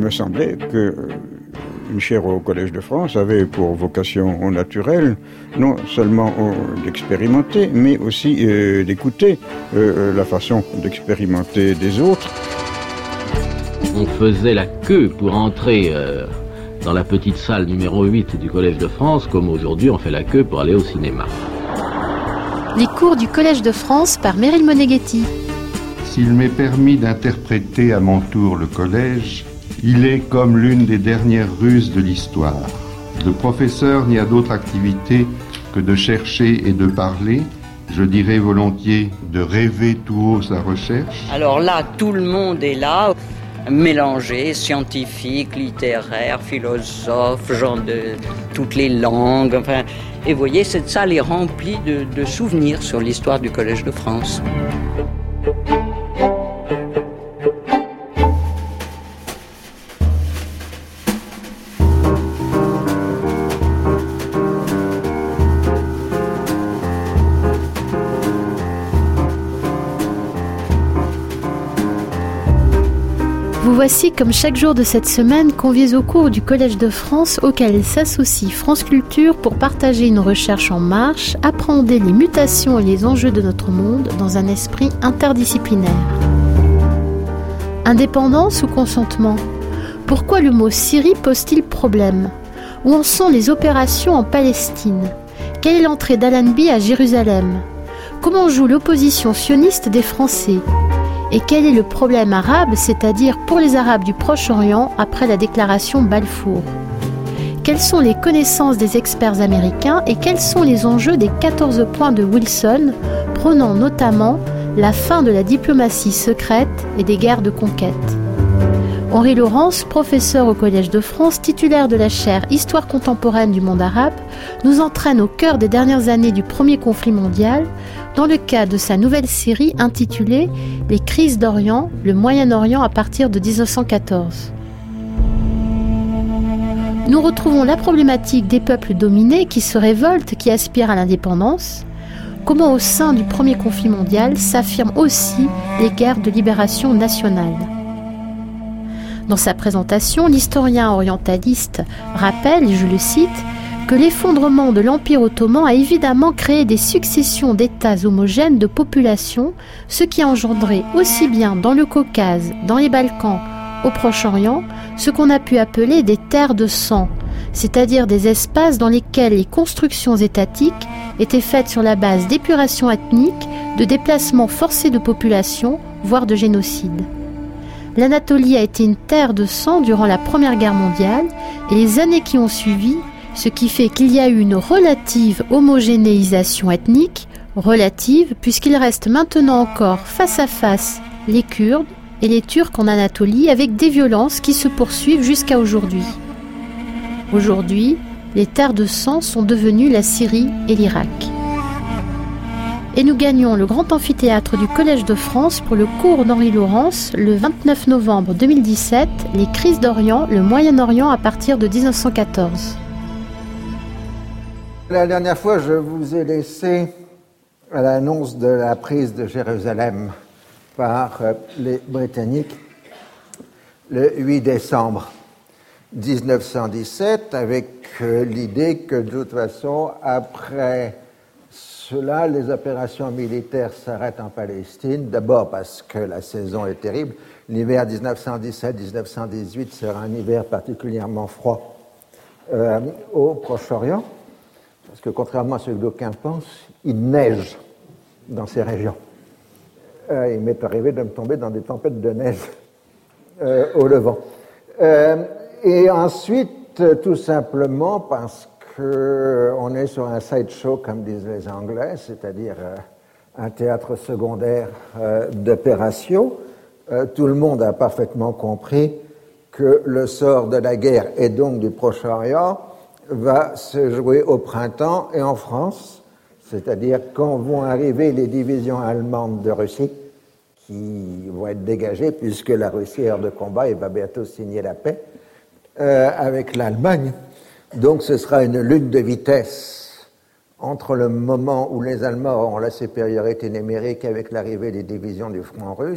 me semblait que une chaire au Collège de France avait pour vocation naturelle non seulement d'expérimenter, mais aussi d'écouter la façon d'expérimenter des autres. On faisait la queue pour entrer dans la petite salle numéro 8 du Collège de France, comme aujourd'hui on fait la queue pour aller au cinéma. Les cours du Collège de France par Meryl Moneghetti. S'il m'est permis d'interpréter à mon tour le collège, il est comme l'une des dernières ruses de l'histoire. Le professeur n'y a d'autre activité que de chercher et de parler, je dirais volontiers de rêver tout haut sa recherche. Alors là, tout le monde est là, mélangé, scientifique, littéraire, philosophe, gens de toutes les langues. Enfin, et vous voyez, cette salle est remplie de souvenirs sur l'histoire du Collège de France. Vous voici comme chaque jour de cette semaine conviés au cours du Collège de France auquel s'associe France Culture pour partager une recherche en marche, appréhender les mutations et les enjeux de notre monde dans un esprit interdisciplinaire. Indépendance ou consentement ? Pourquoi le mot Syrie pose-t-il problème ? Où en sont les opérations en Palestine ? Quelle est l'entrée d'Allenby à Jérusalem ? Comment joue l'opposition sioniste des Français ? Et quel est le problème arabe, c'est-à-dire pour les Arabes du Proche-Orient après la déclaration Balfour ? Quelles sont les connaissances des experts américains et quels sont les enjeux des 14 points de Wilson, prônant notamment la fin de la diplomatie secrète et des guerres de conquête ? Henri Laurence, professeur au Collège de France, titulaire de la chaire Histoire contemporaine du monde arabe, nous entraîne au cœur des dernières années du premier conflit mondial, dans le cadre de sa nouvelle série intitulée « Les crises d'Orient, le Moyen-Orient à partir de 1914 ». Nous retrouvons la problématique des peuples dominés qui se révoltent, qui aspirent à l'indépendance. Comment au sein du premier conflit mondial s'affirment aussi les guerres de libération nationale. Dans sa présentation, l'historien orientaliste rappelle, et je le cite, que l'effondrement de l'Empire ottoman a évidemment créé des successions d'États homogènes de populations, ce qui a engendré aussi bien dans le Caucase, dans les Balkans, au Proche-Orient, ce qu'on a pu appeler des terres de sang, c'est-à-dire des espaces dans lesquels les constructions étatiques étaient faites sur la base d'épuration ethnique, de déplacements forcés de population, voire de génocide. L'Anatolie a été une terre de sang durant la Première Guerre mondiale et les années qui ont suivi, ce qui fait qu'il y a eu une relative homogénéisation ethnique, relative puisqu'il reste maintenant encore face à face les Kurdes et les Turcs en Anatolie avec des violences qui se poursuivent jusqu'à aujourd'hui. Aujourd'hui, les terres de sang sont devenues la Syrie et l'Irak. Et nous gagnons le grand amphithéâtre du Collège de France pour le cours d'Henri Laurence le 29 novembre 2017, Les crises d'Orient, le Moyen-Orient à partir de 1914. La dernière fois, je vous ai laissé à l'annonce de la prise de Jérusalem par les Britanniques le 8 décembre 1917, avec l'idée que de toute façon, après cela, les opérations militaires s'arrêtent en Palestine, d'abord parce que la saison est terrible. L'hiver 1917-1918 sera un hiver particulièrement froid au Proche-Orient, parce que contrairement à ce que d'aucuns pensent, il neige dans ces régions. Il m'est arrivé de me tomber dans des tempêtes de neige au Levant. Et ensuite, tout simplement parce qu'on est sur un sideshow, comme disent les Anglais, c'est-à-dire un théâtre secondaire d'opération. Tout le monde a parfaitement compris que le sort de la guerre, et donc du Proche-Orient, va se jouer au printemps et en France, c'est-à-dire quand vont arriver les divisions allemandes de Russie, qui vont être dégagées, puisque la Russie est hors de combat et va bientôt signer la paix avec l'Allemagne. Donc ce sera une lutte de vitesse entre le moment où les Allemands auront la supériorité numérique avec l'arrivée des divisions du front russe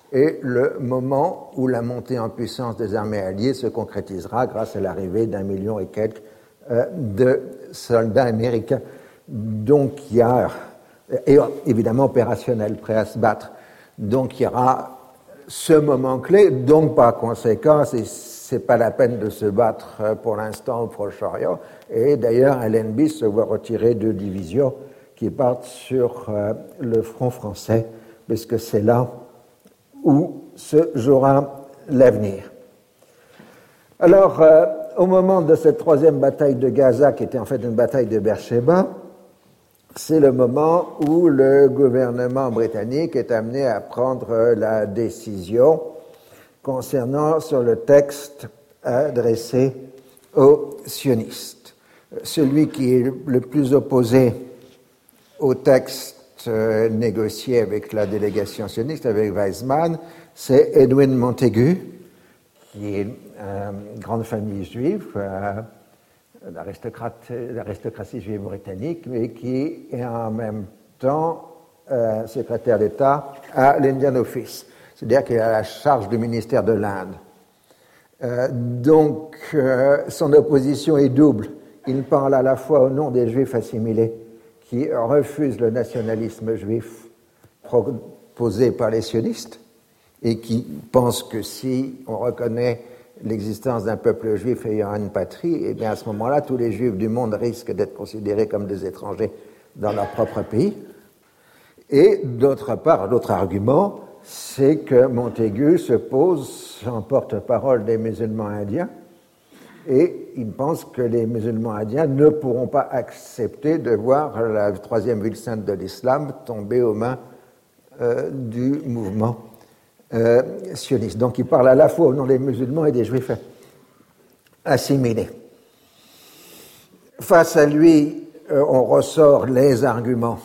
et le moment où la montée en puissance des armées alliées se concrétisera grâce à l'arrivée d'1 million et quelques de soldats américains. Donc il y a, et évidemment opérationnels, prêts à se battre. Donc il y aura ce moment clé, donc par conséquent, c'est pas la peine de se battre pour l'instant au Proche-Orient. Et d'ailleurs, Allenby se voit retirer 2 divisions qui partent sur le front français, puisque c'est là où se jouera l'avenir. Alors, au moment de cette 3e bataille de Gaza, qui était en fait une bataille de Beersheba, c'est le moment où le gouvernement britannique est amené à prendre la décision concernant sur le texte adressé aux sionistes. Celui qui est le plus opposé au texte négocié avec la délégation sioniste, avec Weizmann, c'est Edwin Montagu, qui est une grande famille juive, l'aristocratie juive britannique, mais qui est en même temps secrétaire d'État à l'Indian Office, c'est-à-dire qu'il a la charge du ministère de l'Inde. Donc, son opposition est double. Il parle à la fois au nom des Juifs assimilés qui refusent le nationalisme juif proposé par les sionistes et qui pensent que si on reconnaît l'existence d'un peuple juif ayant une patrie, et bien à ce moment-là, tous les Juifs du monde risquent d'être considérés comme des étrangers dans leur propre pays. Et d'autre part, l'autre argument, c'est que Montagu se pose en porte-parole des musulmans indiens et il pense que les musulmans indiens ne pourront pas accepter de voir la 3e ville sainte de l'islam tomber aux mains du mouvement sioniste. Donc il parle à la fois au nom des musulmans et des juifs assimilés. Face à lui, on ressort les arguments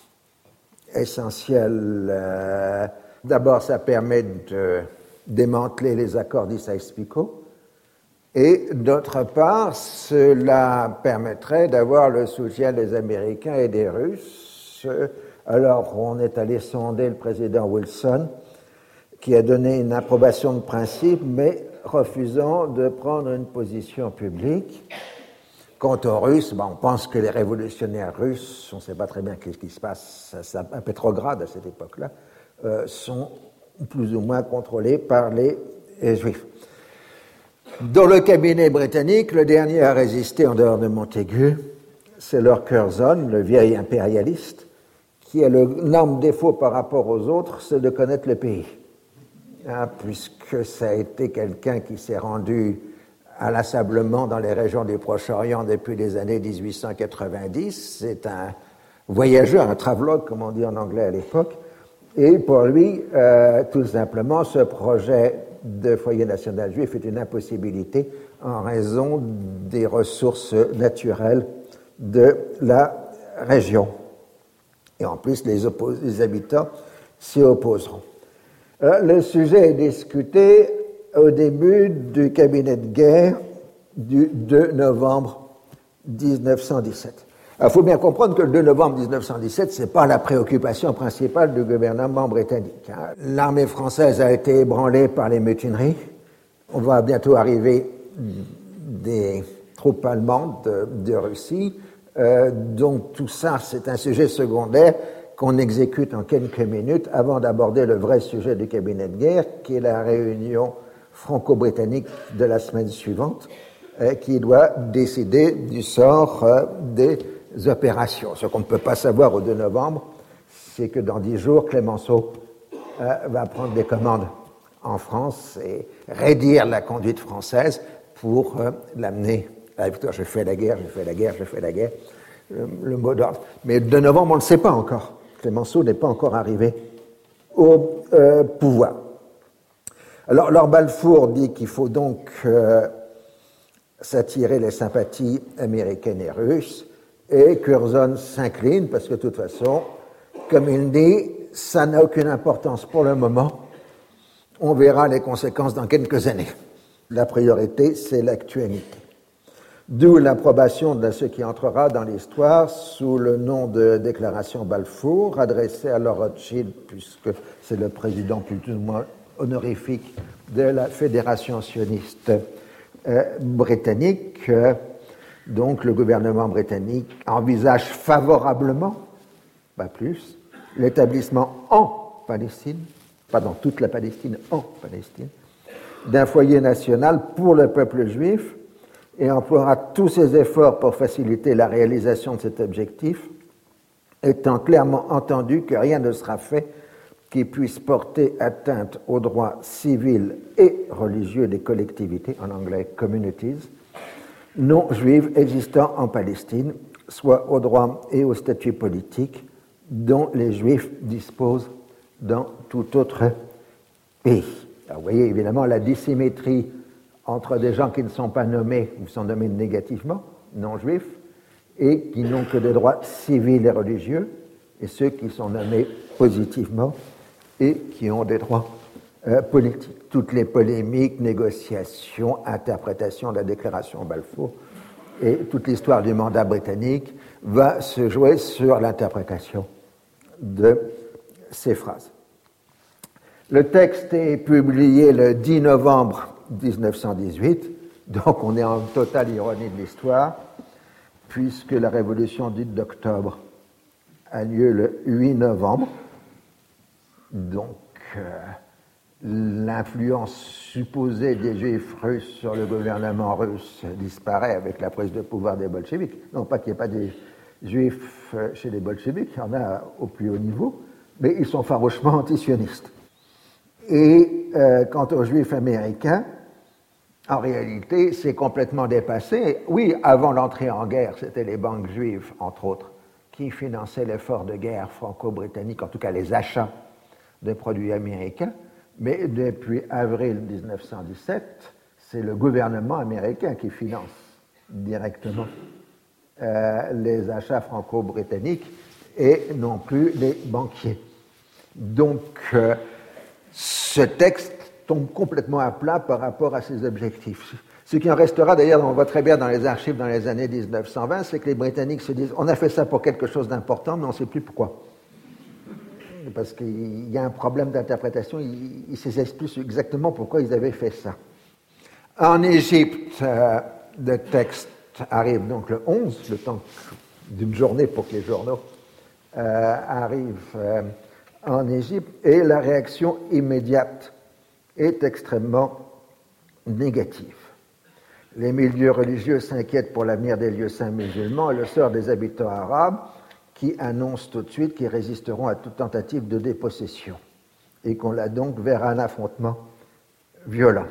essentiels. D'abord, ça permet de démanteler les accords d'Ykes-Picot, et d'autre part, cela permettrait d'avoir le soutien des Américains et des Russes. Alors, on est allé sonder le président Wilson, qui a donné une approbation de principe, mais refusant de prendre une position publique. Quant aux Russes, on pense que les révolutionnaires russes, on ne sait pas très bien ce qui se passe à Petrograd à cette époque-là, sont plus ou moins contrôlés par les Juifs. Dans le cabinet britannique, le dernier à résister en dehors de Montagu, c'est Lord Curzon, le vieil impérialiste, qui a l'énorme défaut par rapport aux autres, c'est de connaître le pays. Puisque ça a été quelqu'un qui s'est rendu inlassablement dans les régions du Proche-Orient depuis les années 1890. C'est un voyageur, un travelogue, comme on dit en anglais à l'époque. Et pour lui, tout simplement, ce projet de foyer national juif est une impossibilité en raison des ressources naturelles de la région. Et en plus, les habitants s'y opposeront. Le sujet est discuté au début du cabinet de guerre du 2 novembre 1917. Il faut bien comprendre que le 2 novembre 1917, ce n'est pas la préoccupation principale du gouvernement britannique. L'armée française a été ébranlée par les mutineries. On va bientôt arriver des troupes allemandes de Russie. Donc tout ça, c'est un sujet secondaire qu'on exécute en quelques minutes avant d'aborder le vrai sujet du cabinet de guerre, qui est la réunion franco-britannique de la semaine suivante, qui doit décider du sort des opérations. Ce qu'on ne peut pas savoir au 2 novembre, c'est que dans 10 jours, Clémenceau va prendre des commandes en France et raidir la conduite française pour l'amener à la victoire. Je fais la guerre, le mot d'ordre. Mais le 2 novembre, on ne le sait pas encore. Clémenceau n'est pas encore arrivé au pouvoir. Alors, Lord Balfour dit qu'il faut donc s'attirer les sympathies américaines et russes, et Curzon s'incline parce que de toute façon, comme il dit, ça n'a aucune importance pour le moment. On verra les conséquences dans quelques années. La priorité, c'est l'actualité. D'où l'approbation de ce qui entrera dans l'histoire sous le nom de déclaration Balfour, adressée à Lord Rothschild, puisque c'est le président plus ou moins honorifique de la Fédération sioniste britannique. Donc le gouvernement britannique envisage favorablement, pas plus, l'établissement en Palestine, pas dans toute la Palestine, en Palestine, d'un foyer national pour le peuple juif et emploiera tous ses efforts pour faciliter la réalisation de cet objectif, étant clairement entendu que rien ne sera fait qui puisse porter atteinte aux droits civils et religieux des collectivités, en anglais communities, non juives existant en Palestine, soit aux droits et aux statuts politiques dont les juifs disposent dans tout autre pays. Alors, vous voyez évidemment la dissymétrie entre des gens qui ne sont pas nommés ou sont nommés négativement, non juifs, et qui n'ont que des droits civils et religieux, et ceux qui sont nommés positivement et qui ont des droits politiques. Toutes les polémiques, négociations, interprétations de la déclaration Balfour et toute l'histoire du mandat britannique va se jouer sur l'interprétation de ces phrases. Le texte est publié le 10 novembre 1918, donc on est en totale ironie de l'histoire, puisque la révolution dite d'octobre a lieu le 8 novembre. Donc, l'influence supposée des juifs russes sur le gouvernement russe disparaît avec la prise de pouvoir des bolcheviks. Non pas qu'il n'y ait pas des juifs chez les bolcheviks, il y en a au plus haut niveau, mais ils sont farouchement antisionistes. Et quant aux juifs américains, en réalité, c'est complètement dépassé. Oui, avant l'entrée en guerre, c'était les banques juives, entre autres, qui finançaient l'effort de guerre franco-britannique, en tout cas les achats de produits américains. Mais depuis avril 1917, c'est le gouvernement américain qui finance directement les achats franco-britanniques et non plus les banquiers. Donc, ce texte tombe complètement à plat par rapport à ses objectifs. Ce qui en restera, d'ailleurs, on voit très bien dans les archives dans les années 1920, c'est que les Britanniques se disent « on a fait ça pour quelque chose d'important, mais on ne sait plus pourquoi ». Parce qu'il y a un problème d'interprétation, ils ne saisissent plus exactement pourquoi ils avaient fait ça. En Égypte, le texte arrive donc le 11, le temps d'une journée pour que les journaux arrivent en Égypte, et la réaction immédiate est extrêmement négative. Les milieux religieux s'inquiètent pour l'avenir des lieux saints musulmans et le sort des habitants arabes, qui annoncent tout de suite qu'ils résisteront à toute tentative de dépossession et qu'on l'a donc vers un affrontement violent.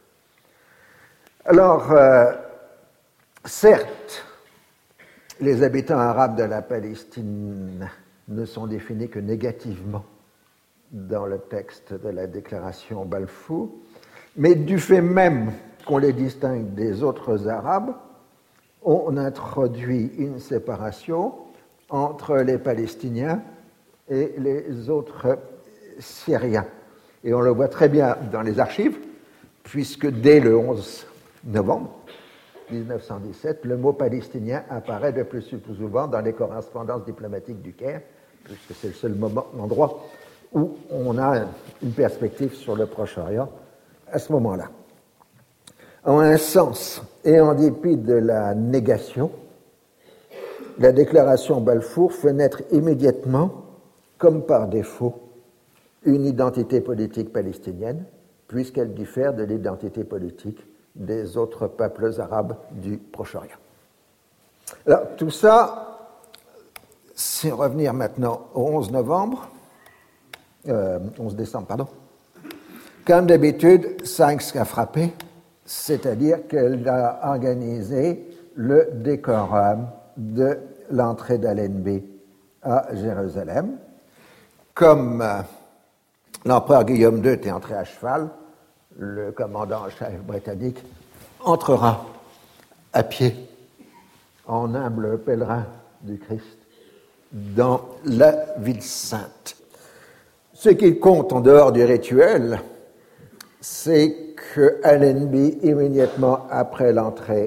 Alors, certes, les habitants arabes de la Palestine ne sont définis que négativement dans le texte de la déclaration Balfour, mais du fait même qu'on les distingue des autres Arabes, on introduit une séparation entre les Palestiniens et les autres Syriens. Et on le voit très bien dans les archives, puisque dès le 11 novembre 1917, le mot palestinien apparaît de plus en plus souvent dans les correspondances diplomatiques du Caire, puisque c'est le seul endroit où on a une perspective sur le Proche-Orient à ce moment-là. En un sens, et en dépit de la négation, la déclaration Balfour fait naître immédiatement, comme par défaut, une identité politique palestinienne, puisqu'elle diffère de l'identité politique des autres peuples arabes du Proche-Orient. Alors, tout ça, c'est revenir maintenant au 11 décembre, pardon. Comme d'habitude, Sykes a frappé, c'est-à-dire qu'elle a organisé le décorum de l'entrée d'Allenby à Jérusalem. Comme l'empereur Guillaume II était entré à cheval, le commandant en chef britannique entrera à pied en humble pèlerin du Christ dans la ville sainte. Ce qui compte en dehors du rituel, c'est que Allenby, immédiatement après l'entrée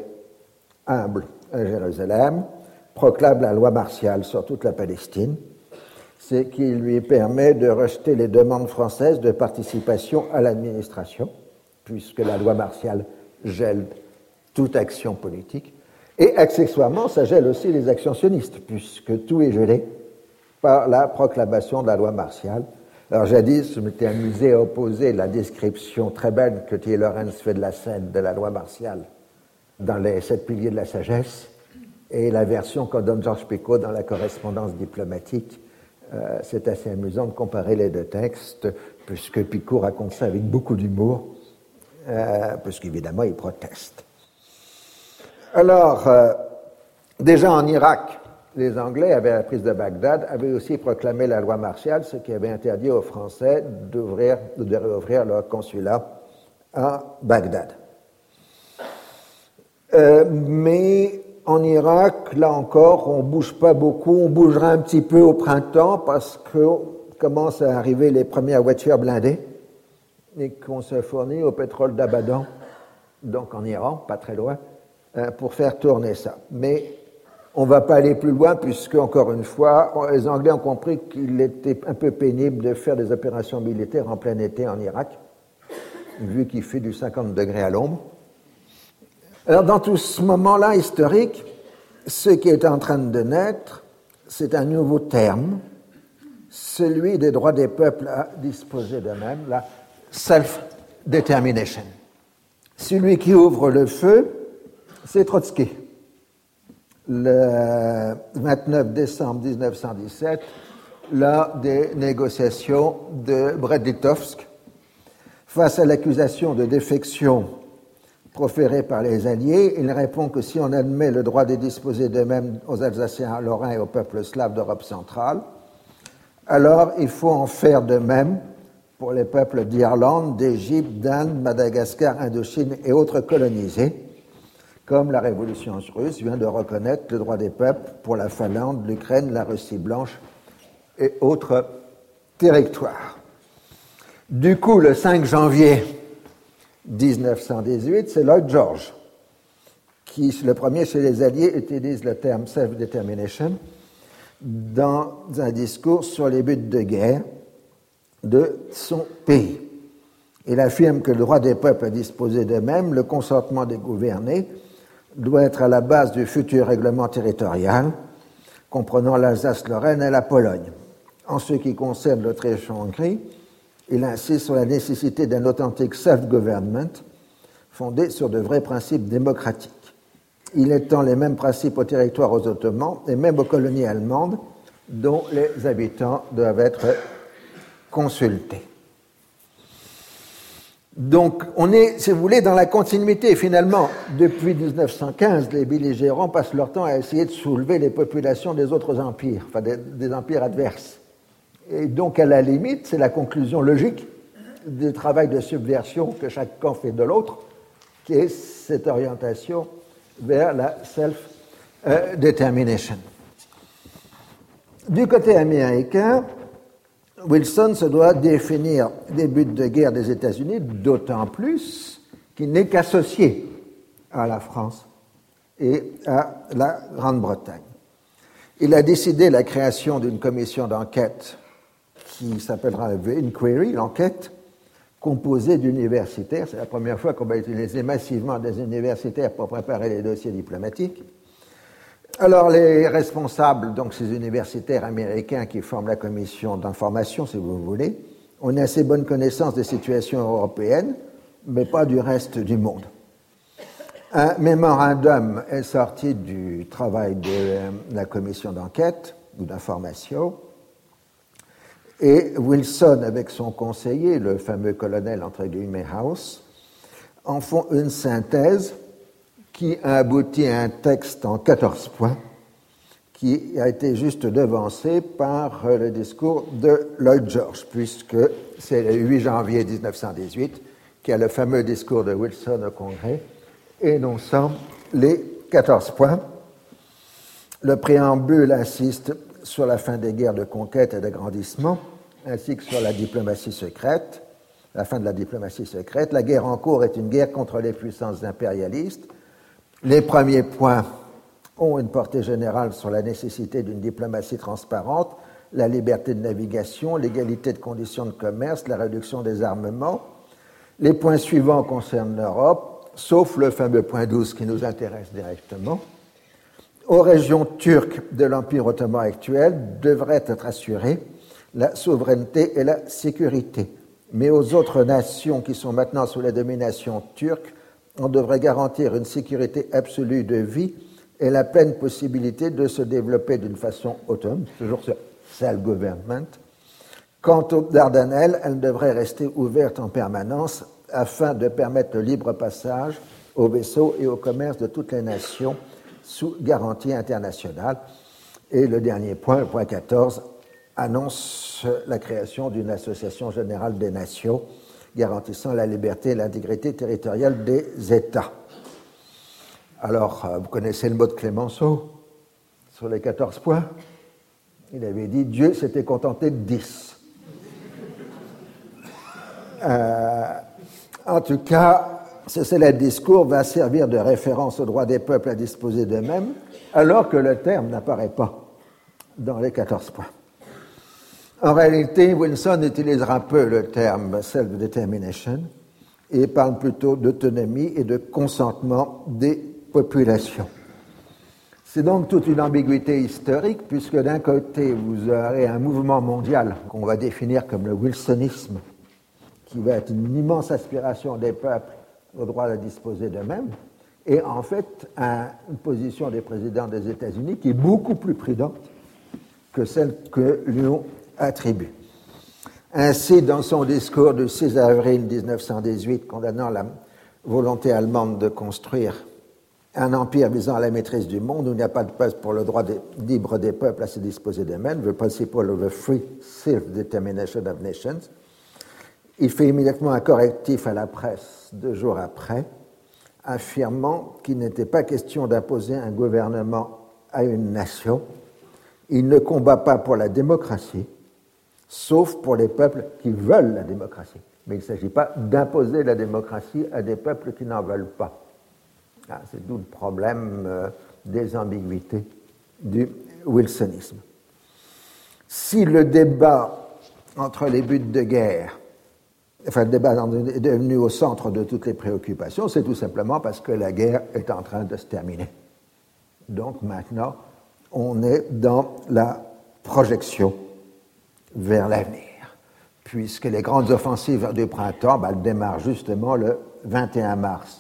humble à Jérusalem, proclame la loi martiale sur toute la Palestine, c'est qu'il lui permet de rejeter les demandes françaises de participation à l'administration, puisque la loi martiale gèle toute action politique. Et accessoirement, ça gèle aussi les actions sionistes, puisque tout est gelé par la proclamation de la loi martiale. Alors jadis, je m'étais amusé à opposer la description très belle que T. Lawrence fait de la scène de la loi martiale dans les 7 piliers de la sagesse et la version qu'en donne Georges Picot dans la correspondance diplomatique. C'est assez amusant de comparer les deux textes, puisque Picot raconte ça avec beaucoup d'humour, puisqu'évidemment il proteste. Alors, déjà en Irak, les Anglais, avec la prise de Bagdad, avaient aussi proclamé la loi martiale, ce qui avait interdit aux Français de réouvrir leur consulat à Bagdad. Mais en Irak, là encore, on ne bouge pas beaucoup, on bougera un petit peu au printemps parce que commencent à arriver les premières voitures blindées et qu'on se fournit au pétrole d'Abadan, donc en Iran, pas très loin, pour faire tourner ça. Mais on ne va pas aller plus loin puisque, encore une fois, les Anglais ont compris qu'il était un peu pénible de faire des opérations militaires en plein été en Irak, vu qu'il fait du 50 degrés à l'ombre. Alors, dans tout ce moment-là historique, ce qui est en train de naître, c'est un nouveau terme, celui des droits des peuples à disposer d'eux-mêmes, la self-determination. Celui qui ouvre le feu, c'est Trotsky. Le 29 décembre 1917, lors des négociations de Brest-Litovsk, face à l'accusation de défection proférée par les Alliés, il répond que si on admet le droit de disposer d'eux-mêmes aux Alsaciens, Lorrains et aux peuples slaves d'Europe centrale, alors il faut en faire de même pour les peuples d'Irlande, d'Égypte, d'Inde, Madagascar, Indochine et autres colonisés, comme la Révolution russe vient de reconnaître le droit des peuples pour la Finlande, l'Ukraine, la Russie blanche et autres territoires. Du coup, le 5 janvier 1918, c'est Lloyd George qui, le premier chez les Alliés, utilise le terme self-determination dans un discours sur les buts de guerre de son pays. Il affirme que le droit des peuples à disposer d'eux-mêmes, le consentement des gouvernés, doit être à la base du futur règlement territorial, comprenant l'Alsace-Lorraine et la Pologne. En ce qui concerne l'Autriche-Hongrie, il insiste sur la nécessité d'un authentique self-government fondé sur de vrais principes démocratiques. Il étend les mêmes principes aux territoires aux Ottomans et même aux colonies allemandes, dont les habitants doivent être consultés. Donc, on est, si vous voulez, dans la continuité. Finalement, depuis 1915, les belligérants passent leur temps à essayer de soulever les populations des autres empires, enfin des empires adverses. Et donc, à la limite, c'est la conclusion logique du travail de subversion que chaque camp fait de l'autre, qui est cette orientation vers la self-determination. Du côté américain, Wilson se doit définir des buts de guerre des États-Unis, d'autant plus qu'il n'est qu'associé à la France et à la Grande-Bretagne. Il a décidé la création d'une commission d'enquête qui s'appellera The Inquiry, l'enquête, composée d'universitaires. C'est la première fois qu'on va utiliser massivement des universitaires pour préparer les dossiers diplomatiques. Alors, les responsables, donc ces universitaires américains qui forment la commission d'information, si vous voulez, ont une assez bonne connaissance des situations européennes, mais pas du reste du monde. Un mémorandum est sorti du travail de la commission d'enquête ou d'information, et Wilson, avec son conseiller, le fameux colonel entre guillemets House, en font une synthèse qui a abouti à un texte en 14 points qui a été juste devancé par le discours de Lloyd George, puisque c'est le 8 janvier 1918 qu'il y a le fameux discours de Wilson au Congrès énonçant les 14 points. Le préambule insiste sur la fin des guerres de conquête et d'agrandissement, ainsi que sur la diplomatie secrète, la fin de la diplomatie secrète. La guerre en cours est une guerre contre les puissances impérialistes. Les premiers points ont une portée générale sur la nécessité d'une diplomatie transparente, la liberté de navigation, l'égalité de conditions de commerce, la réduction des armements. Les points suivants concernent l'Europe, sauf le fameux point 12 qui nous intéresse directement. Aux régions turques de l'Empire ottoman actuel devraient être assurées la souveraineté et la sécurité. Mais aux autres nations qui sont maintenant sous la domination turque, on devrait garantir une sécurité absolue de vie et la pleine possibilité de se développer d'une façon autonome, toujours ce self-government. Quant aux Dardanelles, elles devraient rester ouvertes en permanence afin de permettre le libre passage aux vaisseaux et au commerce de toutes les nations sous garantie internationale. Et le dernier point, le point 14, annonce la création d'une association générale des nations garantissant la liberté et l'intégrité territoriale des États. Alors, vous connaissez le mot de Clémenceau sur les 14 points. Il avait dit « Dieu s'était contenté de 10 ». En tout cas, ce célèbre discours va servir de référence au droit des peuples à disposer d'eux-mêmes, alors que le terme n'apparaît pas dans les 14 points. En réalité, Wilson utilisera peu le terme « self-determination » et parle plutôt d'autonomie et de consentement des populations. C'est donc toute une ambiguïté historique, puisque d'un côté, vous aurez un mouvement mondial qu'on va définir comme le wilsonisme, qui va être une immense aspiration des peuples au droit de disposer d'eux-mêmes, et en fait, une position des présidents des États-Unis qui est beaucoup plus prudente que celle que l'Union attribue. Ainsi, dans son discours du 6 avril 1918, condamnant la volonté allemande de construire un empire visant à la maîtrise du monde où il n'y a pas de place pour le droit libre des peuples à se disposer d'eux-mêmes, the principle of the free self-determination of nations, il fait immédiatement un correctif à la presse 2 jours après, affirmant qu'il n'était pas question d'imposer un gouvernement à une nation. Il ne combat pas pour la démocratie, sauf pour les peuples qui veulent la démocratie. Mais il ne s'agit pas d'imposer la démocratie à des peuples qui n'en veulent pas. C'est d'où le problème des ambiguïtés du wilsonisme. Si le débat entre les buts de guerre, le débat est devenu au centre de toutes les préoccupations, c'est tout simplement parce que la guerre est en train de se terminer. Donc maintenant, on est dans la projection vers l'avenir, puisque les grandes offensives du printemps elles démarrent justement le 21 mars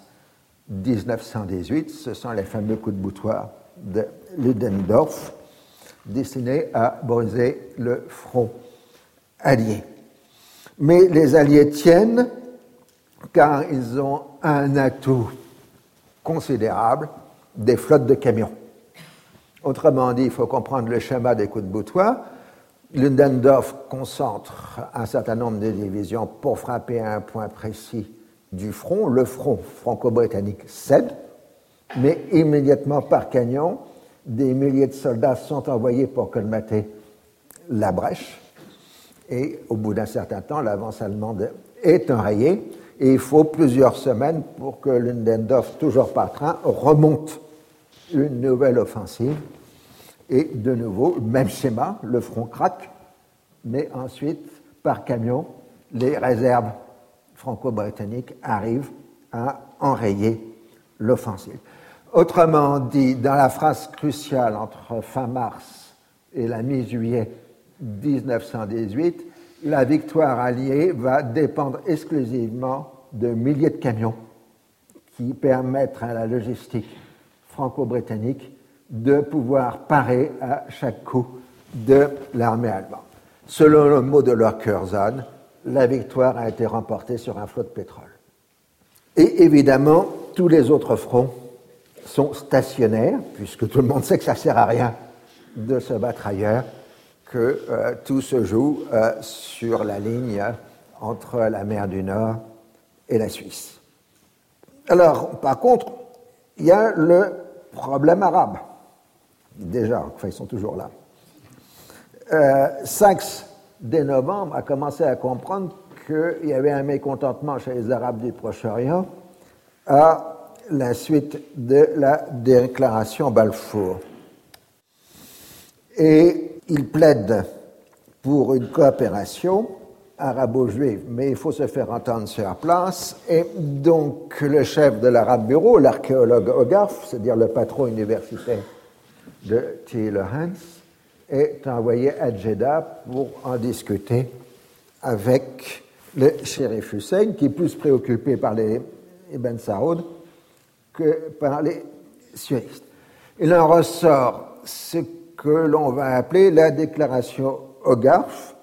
1918. Ce sont les fameux coups de boutoir de Ludendorff, destinés à briser le front allié. Mais les Alliés tiennent car ils ont un atout considérable, des flottes de camions. Autrement dit, il faut comprendre le schéma des coups de boutoir. Ludendorff concentre un certain nombre de divisions pour frapper à un point précis du front. Le front franco-britannique cède, mais immédiatement par canyon, des milliers de soldats sont envoyés pour colmater la brèche. Et au bout d'un certain temps, l'avance allemande est enrayée et il faut plusieurs semaines pour que Ludendorff, toujours par train, remonte une nouvelle offensive. Et de nouveau, même schéma, le front craque, mais ensuite, par camion, les réserves franco-britanniques arrivent à enrayer l'offensive. Autrement dit, dans la phase cruciale entre fin mars et la mi-juillet 1918, la victoire alliée va dépendre exclusivement de milliers de camions qui permettent à la logistique franco-britannique de pouvoir parer à chaque coup de l'armée allemande. Selon le mot de Lord Curzon, la victoire a été remportée sur un flot de pétrole. Et évidemment, tous les autres fronts sont stationnaires, puisque tout le monde sait que ça ne sert à rien de se battre ailleurs, que tout se joue sur la ligne entre la mer du Nord et la Suisse. Alors, par contre, il y a le problème arabe. Déjà, enfin, ils sont toujours là. Sykes, dès novembre, a commencé à comprendre qu'il y avait un mécontentement chez les Arabes du Proche-Orient à la suite de la déclaration Balfour. Et il plaide pour une coopération arabo-juive, mais il faut se faire entendre sur place. Et donc, le chef de l'Arabe Bureau, l'archéologue Hogarth, c'est-à-dire le patron universitaire de T. Hans, est envoyé à Jeddah pour en discuter avec le shérif Hussein, qui est plus préoccupé par les Ibn Saoud que par les sionistes. Il en ressort ce que l'on va appeler la déclaration Hogarth,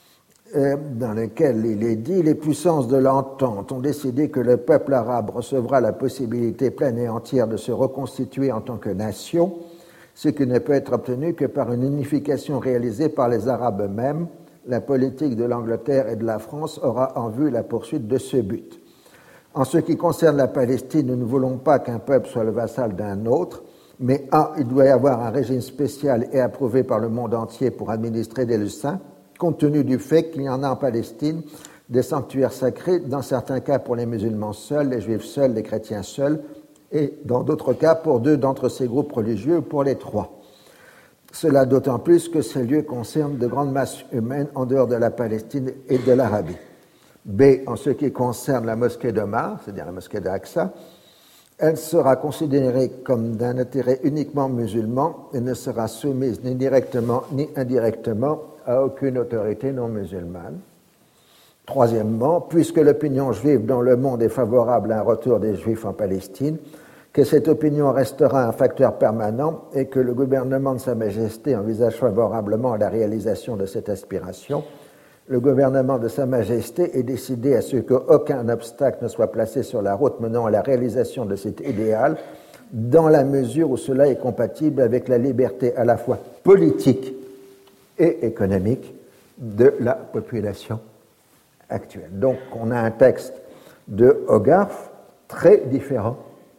dans laquelle il est dit « Les puissances de l'entente ont décidé que le peuple arabe recevra la possibilité pleine et entière de se reconstituer en tant que nation, ce qui ne peut être obtenu que par une unification réalisée par les Arabes eux-mêmes. La politique de l'Angleterre et de la France aura en vue la poursuite de ce but. En ce qui concerne la Palestine, nous ne voulons pas qu'un peuple soit le vassal d'un autre, mais il doit y avoir un régime spécial et approuvé par le monde entier pour administrer des lieux saints, compte tenu du fait qu'il y en a en Palestine des sanctuaires sacrés, dans certains cas pour les musulmans seuls, les juifs seuls, les chrétiens seuls, et dans d'autres cas pour 2 d'entre ces groupes religieux ou pour les 3. Cela d'autant plus que ces lieux concernent de grandes masses humaines en dehors de la Palestine et de l'Arabie. B. En ce qui concerne la mosquée d'Omar, c'est-à-dire la mosquée d'Aqsa, elle sera considérée comme d'un intérêt uniquement musulman et ne sera soumise ni directement ni indirectement à aucune autorité non musulmane. Troisièmement, puisque l'opinion juive dans le monde est favorable à un retour des Juifs en Palestine, que cette opinion restera un facteur permanent et que le gouvernement de Sa Majesté envisage favorablement la réalisation de cette aspiration, le gouvernement de Sa Majesté est décidé à ce qu'aucun obstacle ne soit placé sur la route menant à la réalisation de cet idéal, dans la mesure où cela est compatible avec la liberté à la fois politique et économique de la population actuelle. Donc, on a un texte de Hogarth très différent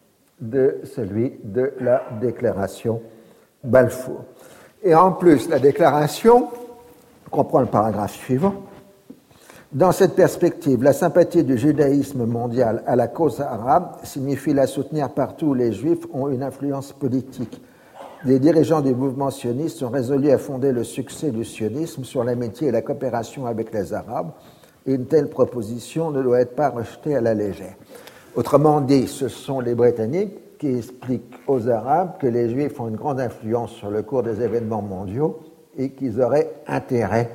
de celui de la déclaration Balfour. Et en plus, la déclaration comprend le paragraphe suivant. Dans cette perspective, la sympathie du judaïsme mondial à la cause arabe signifie la soutenir partout où les Juifs ont une influence politique. Les dirigeants du mouvement sioniste sont résolus à fonder le succès du sionisme sur l'amitié et la coopération avec les Arabes. Et une telle proposition ne doit pas rejetée à la légère. Autrement dit, ce sont les Britanniques qui expliquent aux Arabes que les Juifs ont une grande influence sur le cours des événements mondiaux et qu'ils auraient intérêt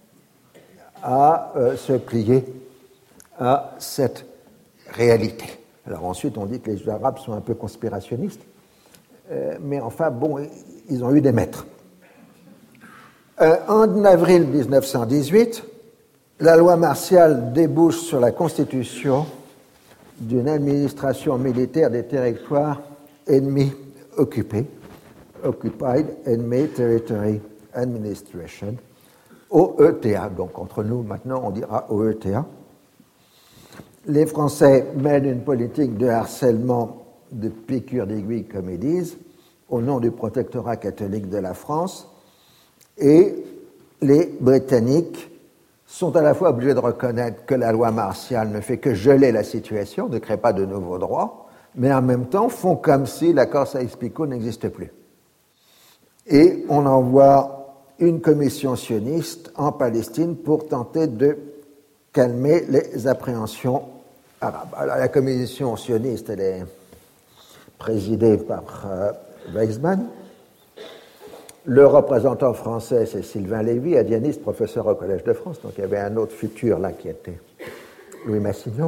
à se plier à cette réalité. Alors ensuite, on dit que les Arabes sont un peu conspirationnistes, mais enfin, bon, ils ont eu des maîtres. En avril 1918, la loi martiale débouche sur la constitution d'une administration militaire des territoires ennemis occupés, Occupied Enemy Territory Administration, OETA. Donc entre nous, maintenant, on dira OETA. Les Français mènent une politique de harcèlement, de piqûre d'aiguille, comme ils disent, au nom du protectorat catholique de la France, et les Britanniques sont à la fois obligés de reconnaître que la loi martiale ne fait que geler la situation, ne crée pas de nouveaux droits, mais en même temps font comme si l'accord Sykes-Picot n'existait plus. Et on envoie une commission sioniste en Palestine pour tenter de calmer les appréhensions arabes. Alors la commission sioniste, elle est présidée par Weizmann. Le représentant français, c'est Sylvain Lévy, adianiste, professeur au Collège de France. Donc il y avait un autre futur là qui était Louis Massignon.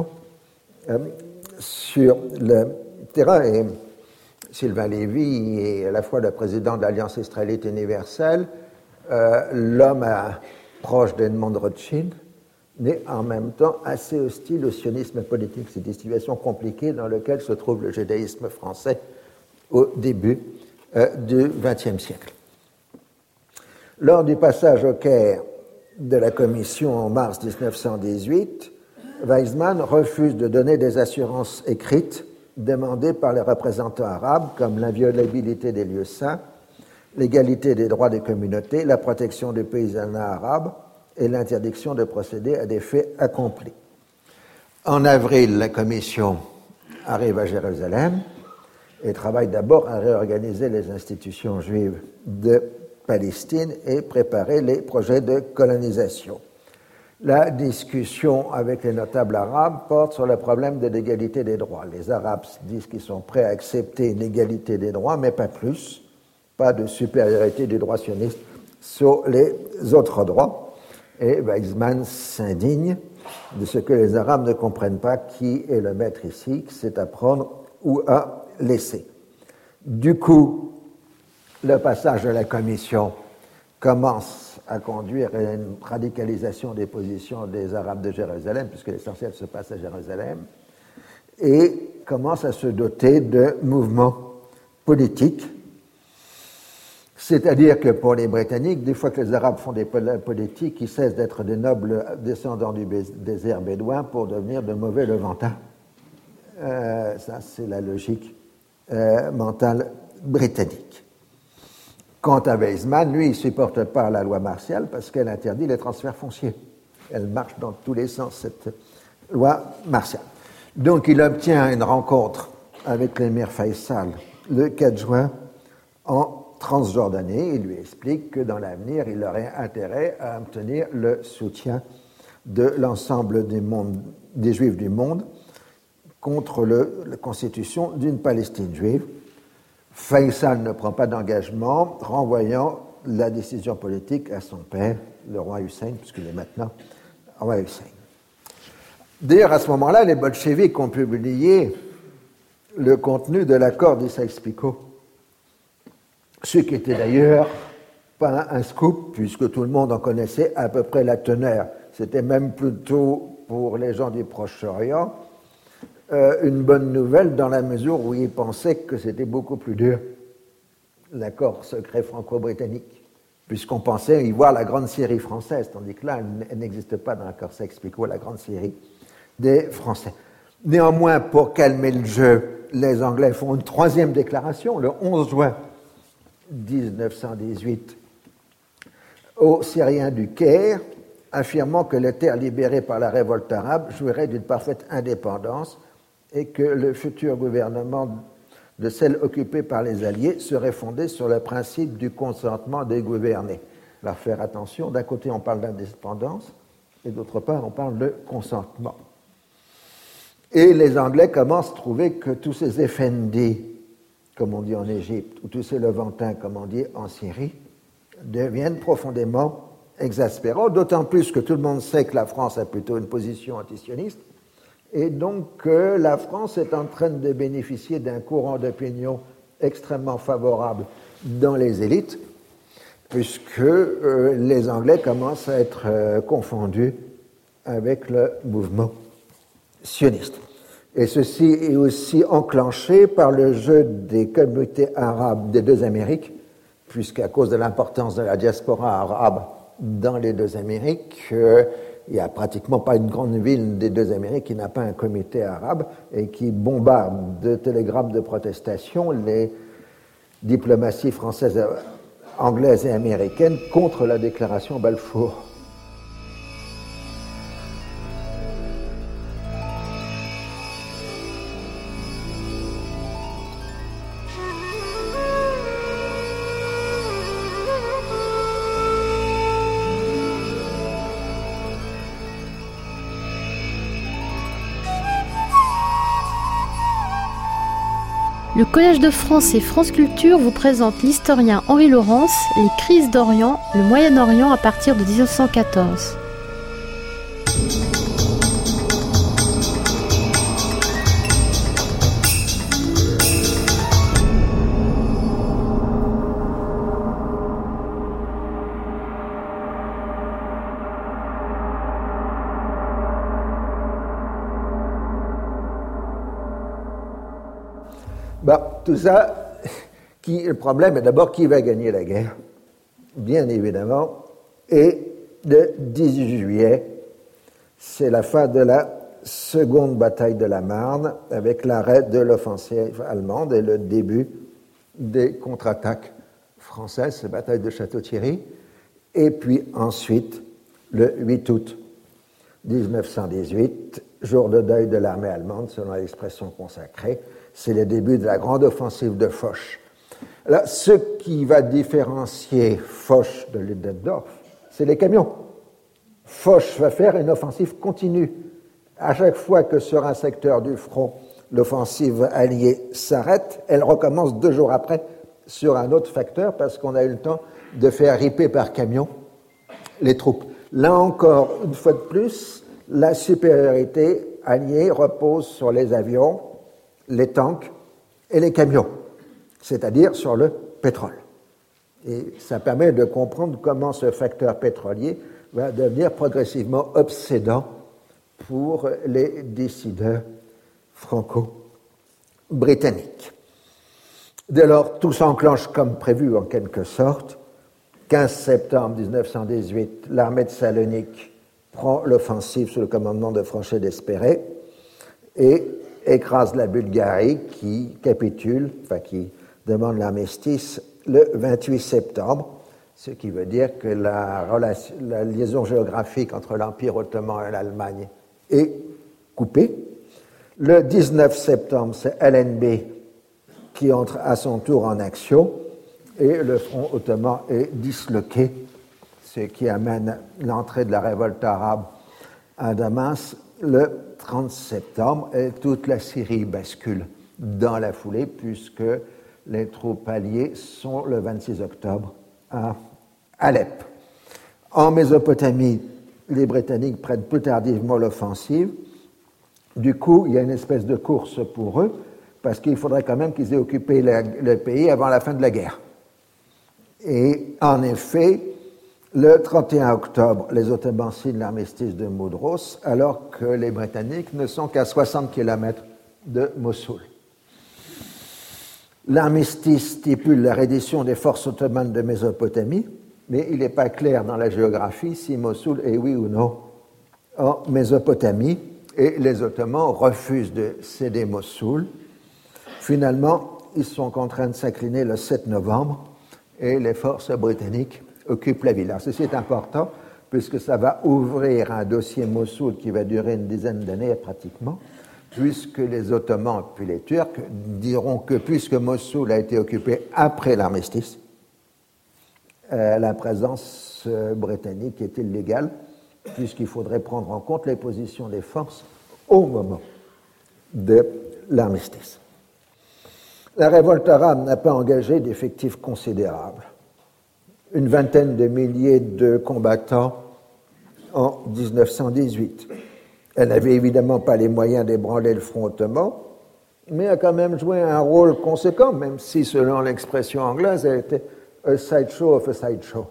Sur le terrain, et Sylvain Lévy est à la fois le président de l'Alliance israélite universelle, l'homme proche d'Edmond Rothschild, mais en même temps assez hostile au sionisme politique. C'est des situations compliquées dans lesquelles se trouve le judaïsme français au début du XXe siècle. Lors du passage au Caire de la commission en mars 1918, Weizmann refuse de donner des assurances écrites demandées par les représentants arabes, comme l'inviolabilité des lieux saints, l'égalité des droits des communautés, la protection du paysanat arabe et l'interdiction de procéder à des faits accomplis. En avril, la commission arrive à Jérusalem et travaille d'abord à réorganiser les institutions juives de Palestine et préparer les projets de colonisation. La discussion avec les notables arabes porte sur le problème de l'égalité des droits. Les Arabes disent qu'ils sont prêts à accepter une égalité des droits, mais pas plus, pas de supériorité du droit sioniste sur les autres droits. Et Weizmann s'indigne de ce que les Arabes ne comprennent pas, qui est le maître ici, que c'est à prendre ou à laisser. Du coup, le passage de la commission commence à conduire à une radicalisation des positions des Arabes de Jérusalem, puisque l'essentiel se passe à Jérusalem, et commence à se doter de mouvements politiques. C'est-à-dire que pour les Britanniques, des fois que les Arabes font des politiques, ils cessent d'être des nobles descendants du désert bédouin pour devenir de mauvais levantins. Ça, c'est la logique mentale britannique. Quant à Weizmann, lui, il ne supporte pas la loi martiale parce qu'elle interdit les transferts fonciers. Elle marche dans tous les sens, cette loi martiale. Donc, il obtient une rencontre avec l'émir Faisal le 4 juin en Transjordanie. Il lui explique que dans l'avenir, il aurait intérêt à obtenir le soutien de l'ensemble des Juifs du monde contre la constitution d'une Palestine juive. Faisal ne prend pas d'engagement, renvoyant la décision politique à son père, le roi Hussein, puisqu'il est maintenant roi Hussein. D'ailleurs, à ce moment-là, les bolcheviks ont publié le contenu de l'accord de Sykes-Picot, ce qui était d'ailleurs pas un scoop, puisque tout le monde en connaissait à peu près la teneur. C'était même plutôt, pour les gens du Proche-Orient, une bonne nouvelle dans la mesure où ils pensaient que c'était beaucoup plus dur, l'accord secret franco-britannique, puisqu'on pensait y voir la grande Syrie française, tandis que là, elle n'existe pas dans l'accord Sykes-Picot, la grande Syrie des Français. Néanmoins, pour calmer le jeu, les Anglais font une troisième déclaration, le 11 juin 1918, aux Syriens du Caire, affirmant que les terres libérées par la révolte arabe jouiraient d'une parfaite indépendance et que le futur gouvernement de celles occupées par les Alliés serait fondé sur le principe du consentement des gouvernés. Alors, faire attention, d'un côté on parle d'indépendance et d'autre part on parle de consentement. Et les Anglais commencent à trouver que tous ces effendis, comme on dit en Égypte, ou tous ces levantins, comme on dit en Syrie, deviennent profondément exaspérants, d'autant plus que tout le monde sait que la France a plutôt une position antisioniste, et donc la France est en train de bénéficier d'un courant d'opinion extrêmement favorable dans les élites, puisque les Anglais commencent à être confondus avec le mouvement sioniste. Et ceci est aussi enclenché par le jeu des communautés arabes des deux Amériques, puisqu'à cause de l'importance de la diaspora arabe dans les deux Amériques, il n'y a pratiquement pas une grande ville des deux Amériques qui n'a pas un comité arabe et qui bombarde de télégrammes de protestation les diplomaties françaises, anglaises et américaines contre la déclaration Balfour. Le Collège de France et France Culture vous présente l'historien Henri Laurence, Les crises d'Orient, le Moyen-Orient à partir de 1914. Tout ça, le problème est d'abord qui va gagner la guerre, bien évidemment, et le 18 juillet, c'est la fin de la seconde bataille de la Marne, avec l'arrêt de l'offensive allemande et le début des contre-attaques françaises, la bataille de Château-Thierry, et puis ensuite, le 8 août 1918, jour de deuil de l'armée allemande, selon l'expression consacrée, c'est le début de la grande offensive de Foch. Alors, ce qui va différencier Foch de Ludendorff, c'est les camions. Foch va faire une offensive continue. À chaque fois que sur un secteur du front, l'offensive alliée s'arrête, elle recommence 2 jours après sur un autre facteur parce qu'on a eu le temps de faire ripper par camion les troupes. Là encore, une fois de plus, la supériorité alliée repose sur les avions, les tanks et les camions, c'est-à-dire sur le pétrole. Et ça permet de comprendre comment ce facteur pétrolier va devenir progressivement obsédant pour les décideurs franco-britanniques. Dès lors, tout s'enclenche comme prévu en quelque sorte. 15 septembre 1918, l'armée de Salonique prend l'offensive sous le commandement de Franchet d'Espéré et écrase la Bulgarie qui capitule, qui demande l'armistice le 28 septembre, ce qui veut dire que la liaison géographique entre l'Empire ottoman et l'Allemagne est coupée. Le 19 septembre, c'est LNB qui entre à son tour en action et le front ottoman est disloqué, ce qui amène l'entrée de la révolte arabe à Damas le 30 septembre et toute la Syrie bascule dans la foulée puisque les troupes alliées sont le 26 octobre à Alep. En Mésopotamie, les Britanniques prennent plus tardivement l'offensive. Du coup, il y a une espèce de course pour eux parce qu'il faudrait quand même qu'ils aient occupé le pays avant la fin de la guerre. Et en effet, le 31 octobre, les Ottomans signent l'armistice de Mudros, alors que les Britanniques ne sont qu'à 60 km de Mossoul. L'armistice stipule la reddition des forces ottomanes de Mésopotamie, mais il n'est pas clair dans la géographie si Mossoul est oui ou non en Mésopotamie, et les Ottomans refusent de céder Mossoul. Finalement, ils sont contraints de s'incliner le 7 novembre, et les forces britanniques occupent la ville. Alors, ceci est important, puisque ça va ouvrir un dossier Mossoul qui va durer une dizaine d'années pratiquement, puisque les Ottomans puis les Turcs diront que puisque Mossoul a été occupé après l'armistice, la présence britannique est illégale, puisqu'il faudrait prendre en compte les positions des forces au moment de l'armistice. La révolte arabe n'a pas engagé d'effectifs considérables. Une vingtaine de milliers de combattants en 1918. Elle n'avait évidemment pas les moyens d'ébranler le front ottoman, mais a quand même joué un rôle conséquent, même si, selon l'expression anglaise, elle était a sideshow of a sideshow.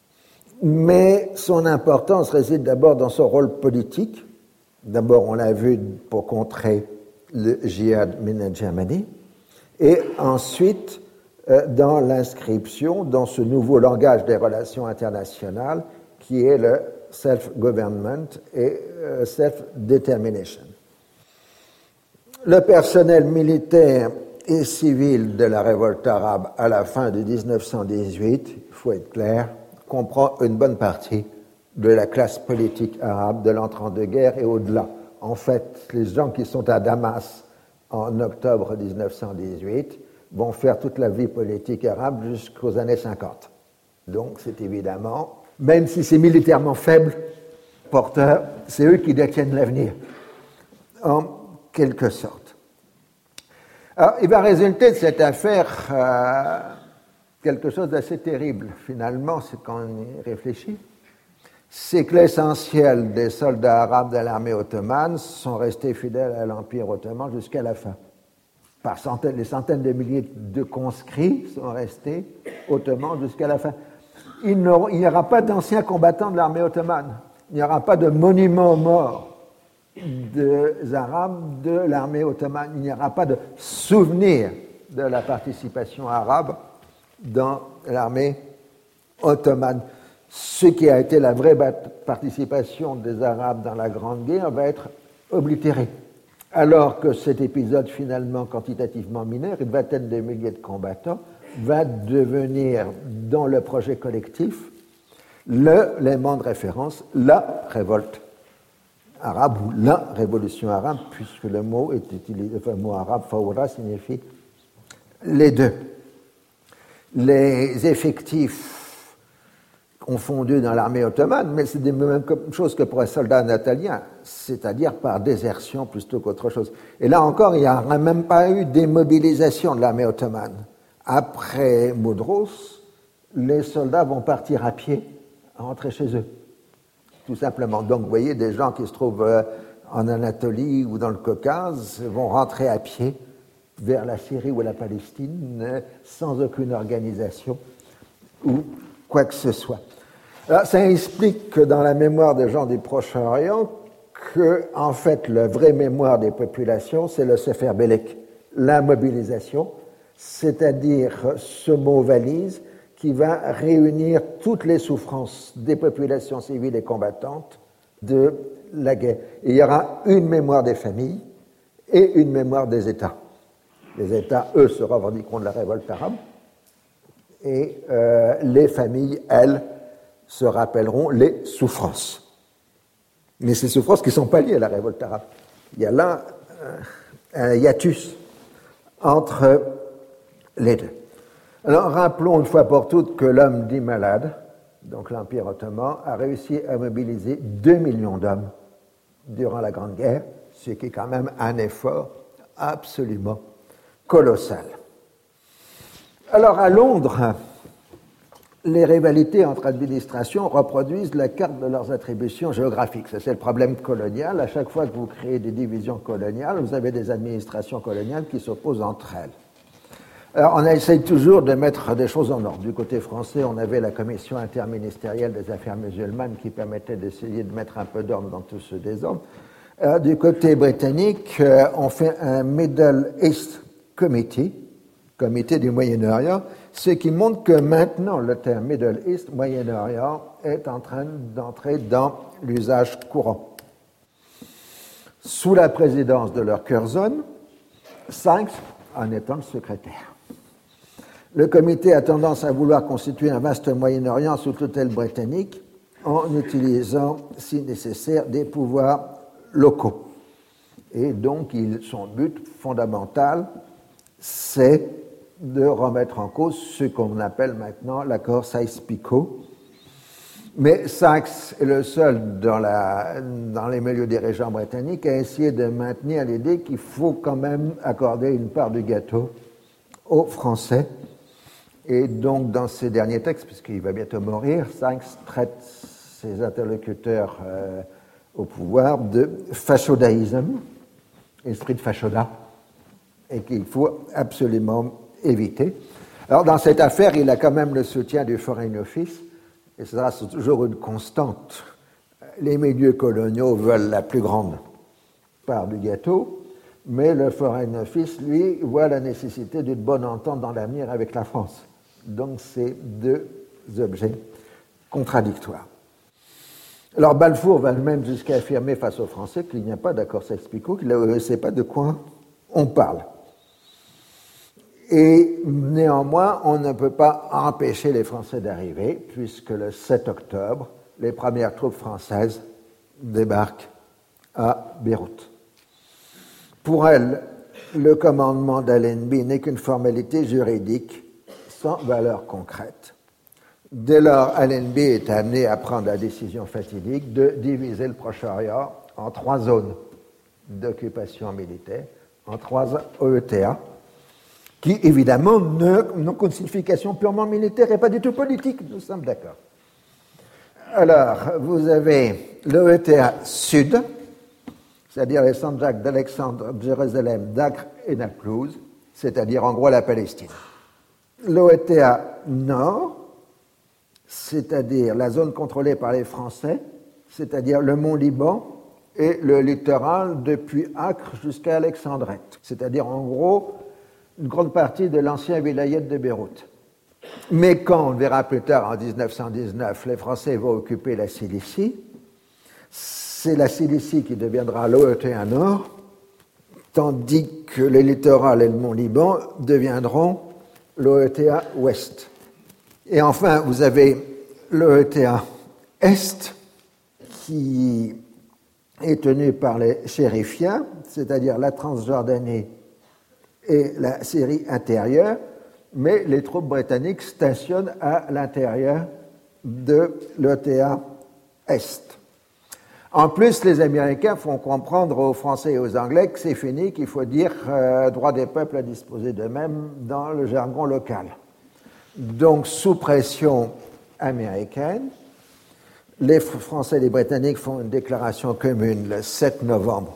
Mais son importance réside d'abord dans son rôle politique. D'abord, on l'a vu pour contrer le djihad min Germany, et ensuite dans l'inscription dans ce nouveau langage des relations internationales qui est le self-government et self-determination. Le personnel militaire et civil de la révolte arabe à la fin de 1918, il faut être clair, comprend une bonne partie de la classe politique arabe de l'entre-deux-guerres et au-delà. En fait, les gens qui sont à Damas en octobre 1918 vont faire toute la vie politique arabe jusqu'aux années 50. Donc c'est évidemment, même si c'est militairement faible, porteur, c'est eux qui détiennent l'avenir, en quelque sorte. Alors, il va résulter de cette affaire quelque chose d'assez terrible, finalement, c'est quand on y réfléchit. C'est que l'essentiel des soldats arabes de l'armée ottomane sont restés fidèles à l'Empire ottoman jusqu'à la fin. Par centaines, des centaines de milliers de conscrits sont restés ottomans jusqu'à la fin. Il n'y aura pas d'anciens combattants de l'armée ottomane. Il n'y aura pas de monuments morts des Arabes de l'armée ottomane. Il n'y aura pas de souvenir de la participation arabe dans l'armée ottomane. Ce qui a été la vraie participation des Arabes dans la Grande Guerre va être oblitéré. Alors que cet épisode finalement quantitativement mineur, une vingtaine de milliers de combattants, va devenir dans le projet collectif l'élément de référence, la révolte arabe ou la révolution arabe, puisque le mot est utilisé, le mot arabe, fawra, signifie les deux. les effectifs confondus dans l'armée ottomane, mais c'est la même chose que pour un soldat natalien, c'est-à-dire par désertion plutôt qu'autre chose. Et là encore, il n'y a même pas eu démobilisation de l'armée ottomane. Après Mudros, les soldats vont partir à pied, rentrer chez eux, tout simplement. Donc, vous voyez, des gens qui se trouvent en Anatolie ou dans le Caucase vont rentrer à pied vers la Syrie ou la Palestine sans aucune organisation ou quoi que ce soit. Alors, ça explique que dans la mémoire des gens du Proche-Orient, que, en fait, la vraie mémoire des populations, c'est le Sefer Belek, la mobilisation, c'est-à-dire ce mot valise qui va réunir toutes les souffrances des populations civiles et combattantes de la guerre. Et il y aura une mémoire des familles et une mémoire des États. Les États, eux, se revendiqueront de la révolte arabe, et les familles, elles, se rappelleront les souffrances. Mais ces souffrances qui ne sont pas liées à la révolte arabe. Il y a là un hiatus entre les deux. Alors, rappelons une fois pour toutes que l'homme dit malade, donc l'Empire ottoman, a réussi à mobiliser 2 millions d'hommes durant la Grande Guerre, ce qui est quand même un effort absolument colossal. Alors, à Londres, les rivalités entre administrations reproduisent la carte de leurs attributions géographiques. Ça, c'est le problème colonial. À chaque fois que vous créez des divisions coloniales, vous avez des administrations coloniales qui s'opposent entre elles. Alors, on essaye toujours de mettre des choses en ordre. Du côté français, on avait la commission interministérielle des affaires musulmanes qui permettait d'essayer de mettre un peu d'ordre dans tout ce désordre. Du côté britannique, on fait un Middle East Committee, comité du Moyen-Orient, ce qui montre que maintenant le terme Middle East, Moyen-Orient, est en train d'entrer dans l'usage courant. Sous la présidence de leur Curzon, Sykes en étant le secrétaire. Le comité a tendance à vouloir constituer un vaste Moyen-Orient sous tutelle britannique en utilisant, si nécessaire, des pouvoirs locaux. Et donc, son but fondamental, c'est de remettre en cause ce qu'on appelle maintenant l'accord Sykes-Picot. Mais Sykes est le seul dans les milieux dirigeants britanniques à essayer de maintenir l'idée qu'il faut quand même accorder une part du gâteau aux Français. Et donc, dans ses derniers textes, puisqu'il va bientôt mourir, Sykes traite ses interlocuteurs au pouvoir de fashodaïsme, esprit de fashoda, et qu'il faut absolument éviter. Alors, dans cette affaire, il a quand même le soutien du Foreign Office, et ce sera toujours une constante. Les milieux coloniaux veulent la plus grande part du gâteau, mais le Foreign Office, lui, voit la nécessité d'une bonne entente dans l'avenir avec la France. Donc, c'est deux objets contradictoires. Alors, Balfour va même jusqu'à affirmer face aux Français qu'il n'y a pas d'accord Sykes-Picot, qu'il ne sait pas de quoi on parle. Et néanmoins, on ne peut pas empêcher les Français d'arriver, puisque le 7 octobre, les premières troupes françaises débarquent à Beyrouth. Pour elles, le commandement d'Allenby n'est qu'une formalité juridique sans valeur concrète. Dès lors, Allenby est amené à prendre la décision fatidique de diviser le Proche-Orient en 3 zones d'occupation militaire, en 3 OETA, qui, évidemment, n'ont qu'une signification purement militaire et pas du tout politique, nous sommes d'accord. Alors, vous avez l'OETA Sud, c'est-à-dire les Sanjaks d'Alexandre, de Jérusalem, d'Acre et Naplouse, c'est-à-dire en gros la Palestine. L'OETA Nord, c'est-à-dire la zone contrôlée par les Français, c'est-à-dire le Mont Liban et le littoral depuis Acre jusqu'à Alexandrette, c'est-à-dire en gros une grande partie de l'ancien vilayet de Beyrouth. Mais quand, on le verra plus tard, en 1919, les Français vont occuper la Cilicie, c'est la Cilicie qui deviendra l'OETA Nord, tandis que le littoral et le Mont Liban deviendront l'OETA Ouest. Et enfin, vous avez l'OETA Est, qui est tenu par les chérifiens, c'est-à-dire la Transjordanie et la Syrie intérieure, mais les troupes britanniques stationnent à l'intérieur de l'ETA Est. En plus, les Américains font comprendre aux Français et aux Anglais que c'est fini, qu'il faut dire droit des peuples à disposer d'eux-mêmes dans le jargon local. Donc, sous pression américaine, les Français et les Britanniques font une déclaration commune le 7 novembre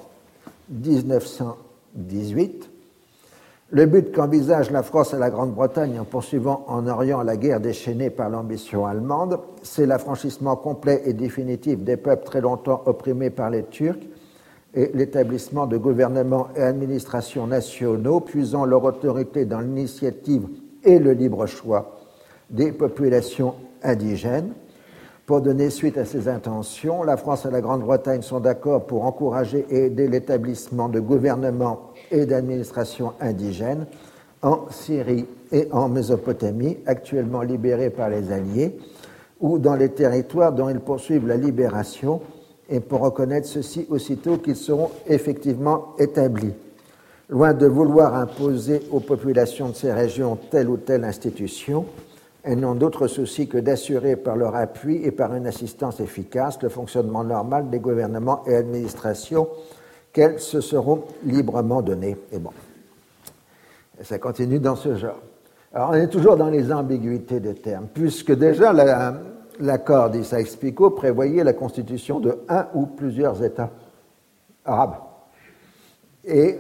1918. Le but qu'envisage la France et la Grande-Bretagne en poursuivant en Orient la guerre déchaînée par l'ambition allemande, c'est l'affranchissement complet et définitif des peuples très longtemps opprimés par les Turcs et l'établissement de gouvernements et administrations nationaux puisant leur autorité dans l'initiative et le libre choix des populations indigènes. Pour donner suite à ces intentions, la France et la Grande-Bretagne sont d'accord pour encourager et aider l'établissement de gouvernements et d'administrations indigènes en Syrie et en Mésopotamie, actuellement libérés par les Alliés, ou dans les territoires dont ils poursuivent la libération, et pour reconnaître ceux-ci aussitôt qu'ils seront effectivement établis. Loin de vouloir imposer aux populations de ces régions telle ou telle institution, elles n'ont d'autre souci que d'assurer par leur appui et par une assistance efficace le fonctionnement normal des gouvernements et administrations qu'elles se seront librement données. Et bon, ça continue dans ce genre. Alors, on est toujours dans les ambiguïtés des termes, puisque déjà l'accord d'Ykes-Picot prévoyait la constitution de un ou plusieurs États arabes. Et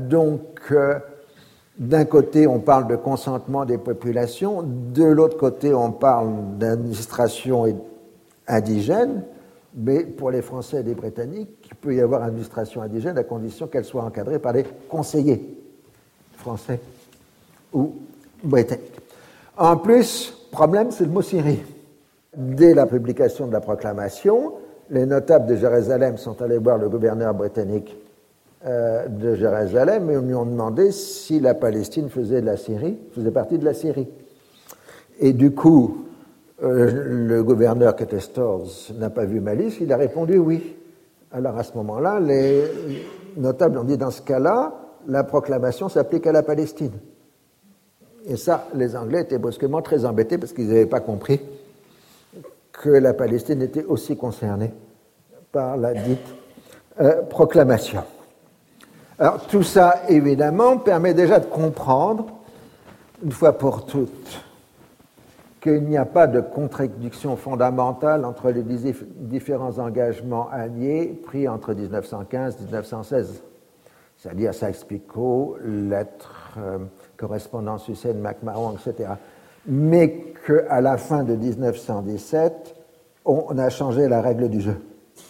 d'un côté, on parle de consentement des populations, de l'autre côté, on parle d'administration indigène, mais pour les Français et les Britanniques, il peut y avoir administration indigène à condition qu'elle soit encadrée par des conseillers français ou britanniques. En plus, problème, c'est le mot Syrie. Dès la publication de la proclamation, les notables de Jérusalem sont allés voir le gouverneur britannique de Jérusalem et lui ont demandé si la Palestine faisait partie de la Syrie. Et du coup, le gouverneur qui était Storrs n'a pas vu malice, il a répondu oui. Alors à ce moment-là, les notables ont dit dans ce cas-là, la proclamation s'applique à la Palestine. Et ça, les Anglais étaient brusquement très embêtés parce qu'ils n'avaient pas compris que la Palestine était aussi concernée par la dite proclamation. Alors tout ça, évidemment, permet déjà de comprendre, une fois pour toutes, qu'il n'y a pas de contradiction fondamentale entre les différents engagements alliés pris entre 1915 et 1916, c'est-à-dire Sykes-Picot, lettres, correspondance Hussein-McMahon, etc. Mais qu'à la fin de 1917, on a changé la règle du jeu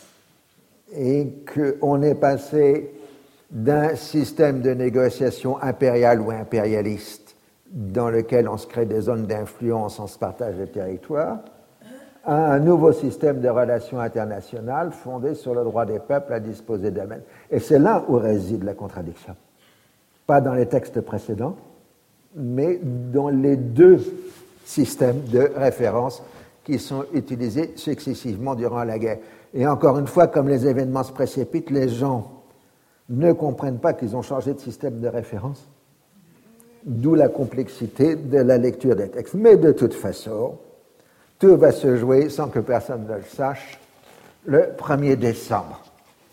et qu'on est passé d'un système de négociation impérial ou impérialiste dans lequel on se crée des zones d'influence, on se partage des territoires, à un nouveau système de relations internationales fondé sur le droit des peuples à disposer d'eux-mêmes. Et c'est là où réside la contradiction. Pas dans les textes précédents, mais dans les deux systèmes de référence qui sont utilisés successivement durant la guerre. Et encore une fois, comme les événements se précipitent, les gens ne comprennent pas qu'ils ont changé de système de référence, d'où la complexité de la lecture des textes. Mais de toute façon, tout va se jouer, sans que personne ne le sache, le 1er décembre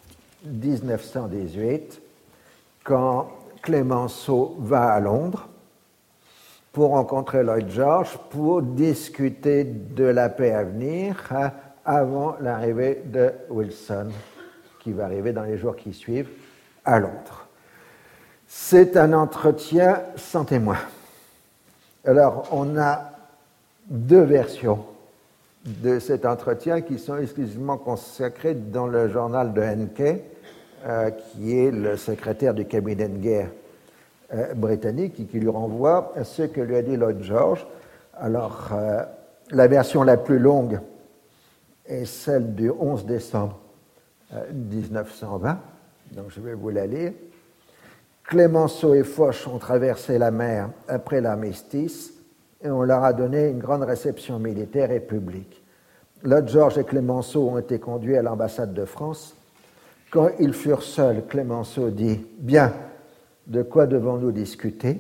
1918, quand Clemenceau va à Londres pour rencontrer Lloyd George, pour discuter de la paix à venir avant l'arrivée de Wilson, qui va arriver dans les jours qui suivent à Londres. C'est un entretien sans témoin. Alors, on a deux versions de cet entretien qui sont exclusivement consacrées dans le journal de Henke, qui est le secrétaire du cabinet de guerre britannique, et qui lui renvoie à ce que lui a dit Lloyd George. Alors, la version la plus longue est celle du 11 décembre 1920, donc je vais vous la lire. Clemenceau et Foch ont traversé la mer après l'armistice et on leur a donné une grande réception militaire et publique. Lloyd George et Clemenceau ont été conduits à l'ambassade de France. Quand ils furent seuls, Clemenceau dit « Bien, de quoi devons-nous discuter ?»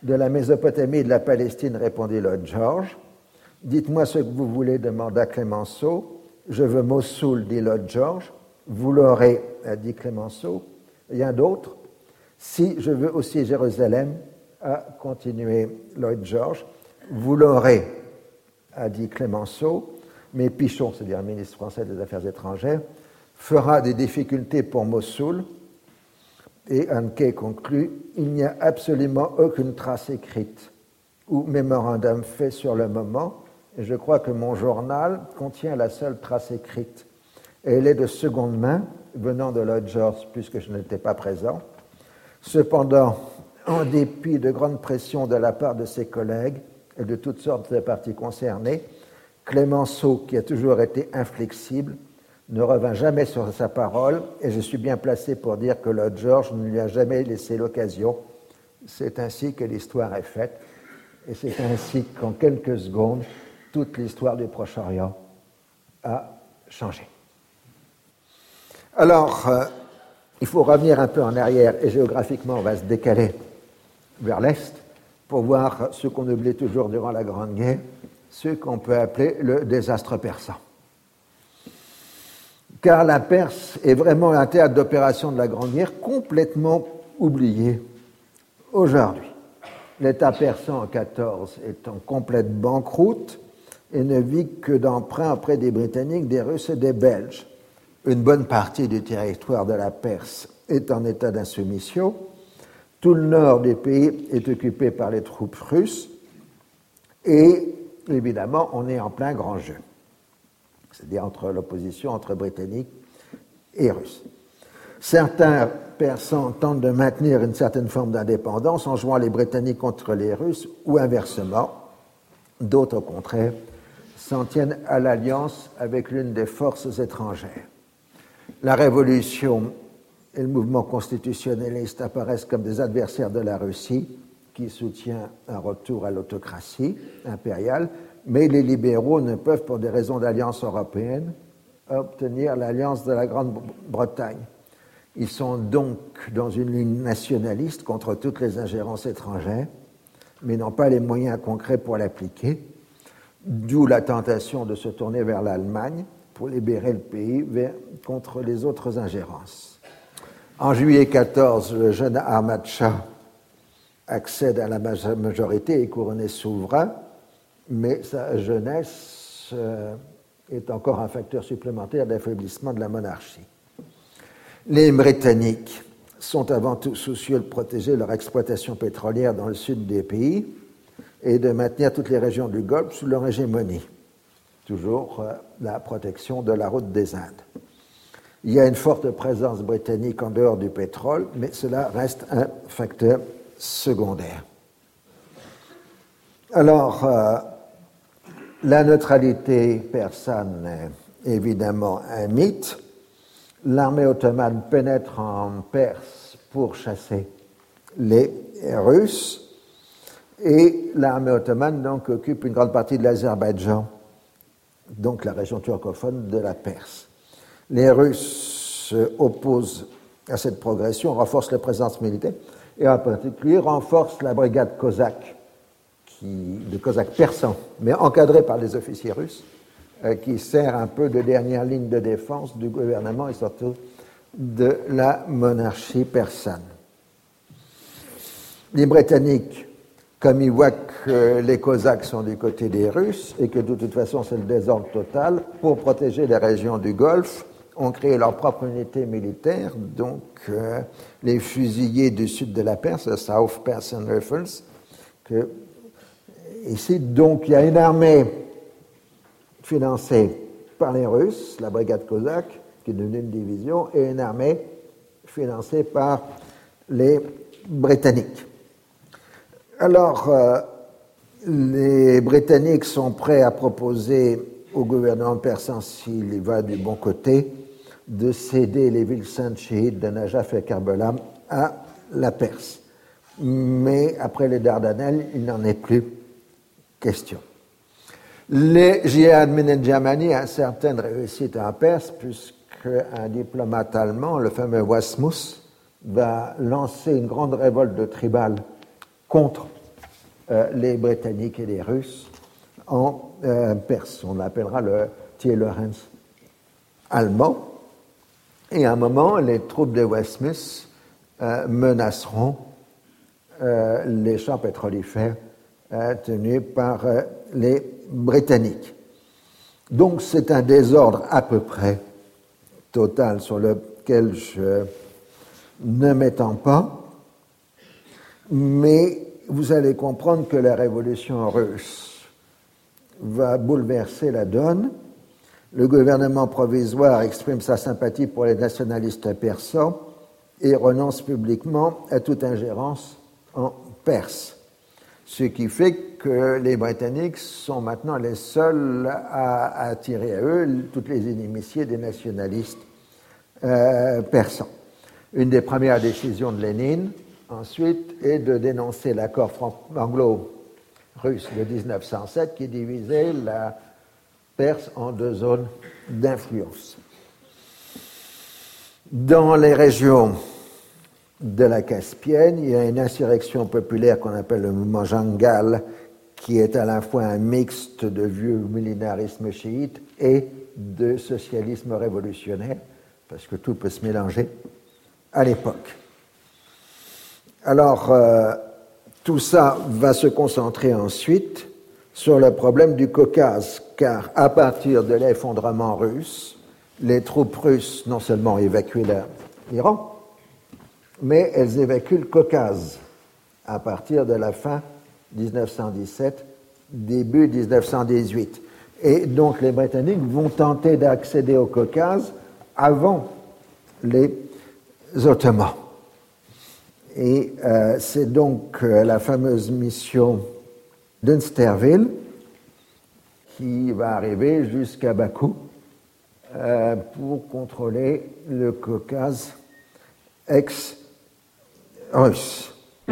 de la Mésopotamie et de la Palestine, répondit Lloyd George. Dites-moi ce que vous voulez, demanda Clémenceau. Je veux Mossoul, dit Lloyd George. Vous l'aurez, a dit Clémenceau. Rien d'autre. Si, je veux aussi Jérusalem, a continué Lloyd George. Vous l'aurez, a dit Clémenceau. Mais Pichon, c'est-à-dire le ministre français des Affaires étrangères, fera des difficultés pour Mossoul. Et Hankey conclut, il n'y a absolument aucune trace écrite ou mémorandum fait sur le moment. Et je crois que mon journal contient la seule trace écrite. Et elle est de seconde main, venant de Lloyd George, puisque je n'étais pas présent. Cependant, en dépit de grandes pressions de la part de ses collègues et de toutes sortes de parties concernées, Clémenceau, qui a toujours été inflexible, ne revint jamais sur sa parole, et je suis bien placé pour dire que Lloyd George ne lui a jamais laissé l'occasion. C'est ainsi que l'histoire est faite, et c'est ainsi qu'en quelques secondes, toute l'histoire du Proche-Orient a changé. Alors, il faut revenir un peu en arrière, et géographiquement, on va se décaler vers l'Est pour voir ce qu'on oublie toujours durant la Grande Guerre, ce qu'on peut appeler le désastre persan. Car la Perse est vraiment un théâtre d'opération de la Grande Guerre complètement oublié aujourd'hui. L'État persan en 14 est en complète banqueroute et ne vit que d'emprunts auprès des Britanniques, des Russes et des Belges. Une bonne partie du territoire de la Perse est en état d'insoumission. Tout le nord du pays est occupé par les troupes russes et évidemment, on est en plein grand jeu, c'est-à-dire entre l'opposition entre Britanniques et Russes. Certains Persans tentent de maintenir une certaine forme d'indépendance en jouant les Britanniques contre les Russes ou inversement. D'autres, au contraire, s'en tiennent à l'alliance avec l'une des forces étrangères. La Révolution et le mouvement constitutionnaliste apparaissent comme des adversaires de la Russie, qui soutient un retour à l'autocratie impériale, mais les libéraux ne peuvent, pour des raisons d'alliance européenne, obtenir l'alliance de la Grande-Bretagne. Ils sont donc dans une ligne nationaliste contre toutes les ingérences étrangères, mais n'ont pas les moyens concrets pour l'appliquer, d'où la tentation de se tourner vers l'Allemagne pour libérer le pays contre les autres ingérences. En juillet 14, le jeune Ahmad Shah accède à la majorité et est couronné souverain, mais sa jeunesse est encore un facteur supplémentaire d'affaiblissement de la monarchie. Les Britanniques sont avant tout soucieux de protéger leur exploitation pétrolière dans le sud des pays et de maintenir toutes les régions du Golfe sous leur hégémonie. Toujours la protection de la route des Indes. Il y a une forte présence britannique en dehors du pétrole, mais cela reste un facteur secondaire. Alors, la neutralité persane est évidemment un mythe. L'armée ottomane pénètre en Perse pour chasser les Russes et l'armée ottomane donc occupe une grande partie de l'Azerbaïdjan, donc la région turcophone de la Perse. Les Russes opposent à cette progression, renforcent la présence militaire et en particulier renforcent la brigade cosaque, de cosaques persans, mais encadrée par les officiers russes, qui sert un peu de dernière ligne de défense du gouvernement et surtout de la monarchie persane. Les Britanniques, comme ils voient que les Cosaques sont du côté des Russes et que de toute façon c'est le désordre total, pour protéger les régions du Golfe, ont créé leur propre unité militaire, donc les fusiliers du sud de la Perse, le South Persian Rifles, ici, donc il y a une armée financée par les Russes, la brigade cosaque, qui est devenue une division, et une armée financée par les Britanniques. Alors, les Britanniques sont prêts à proposer au gouvernement persan, s'il y va du bon côté, de céder les villes saintes chiites de Najaf et Karbala à la Perse. Mais après les Dardanelles, il n'en est plus question. Les Jihad Minenjamani a certaines réussites en Perse, puisqu'un diplomate allemand, le fameux Wasmus, va lancer une grande révolte de tribal contre les Britanniques et les Russes en Perse. On l'appellera le Thiel-Lorenz allemand. Et à un moment, les troupes de Westmouth menaceront les champs pétrolifères tenus par les Britanniques. Donc c'est un désordre à peu près total sur lequel je ne m'étends pas, mais vous allez comprendre que la révolution russe va bouleverser la donne. Le gouvernement provisoire exprime sa sympathie pour les nationalistes persans et renonce publiquement à toute ingérence en Perse. Ce qui fait que les Britanniques sont maintenant les seuls à attirer à eux toutes les inimitiés des nationalistes persans. Une des premières décisions de Lénine, ensuite, est de dénoncer l'accord anglo-russe de 1907 qui divisait la Perse en deux zones d'influence. Dans les régions de la Caspienne, il y a une insurrection populaire qu'on appelle le mouvement Jangal, qui est à la fois un mixte de vieux millénarisme chiite et de socialisme révolutionnaire, parce que tout peut se mélanger à l'époque. Alors, tout ça va se concentrer ensuite sur le problème du Caucase, car à partir de l'effondrement russe, les troupes russes non seulement évacuent l'Iran, mais elles évacuent le Caucase à partir de la fin 1917, début 1918. Et donc les Britanniques vont tenter d'accéder au Caucase avant les Ottomans. Et c'est donc la fameuse mission d'Unsterville qui va arriver jusqu'à Bakou pour contrôler le Caucase ex-russe.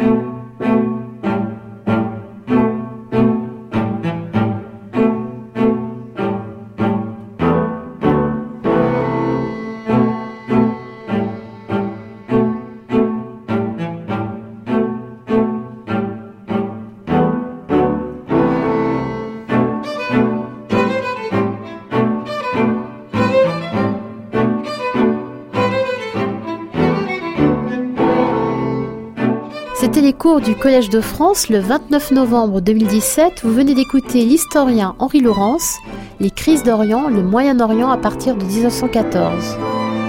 C'était les cours du Collège de France le 29 novembre 2017. Vous venez d'écouter l'historien Henri Laurence, Les crises d'Orient, le Moyen-Orient à partir de 1914.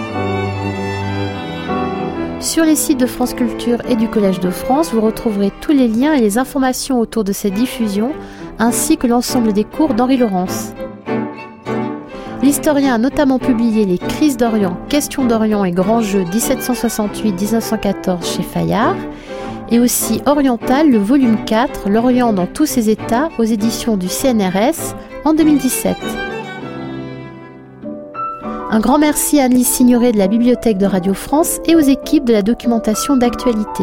Sur les sites de France Culture et du Collège de France, vous retrouverez tous les liens et les informations autour de cette diffusion, ainsi que l'ensemble des cours d'Henri Laurence. L'historien a notamment publié Les crises d'Orient, Questions d'Orient et Grands Jeux 1768-1914 chez Fayard, et aussi Oriental, le volume 4, L'Orient dans tous ses états, aux éditions du CNRS en 2017. Un grand merci à Anne-Lise Signoret de la Bibliothèque de Radio France et aux équipes de la documentation d'actualité.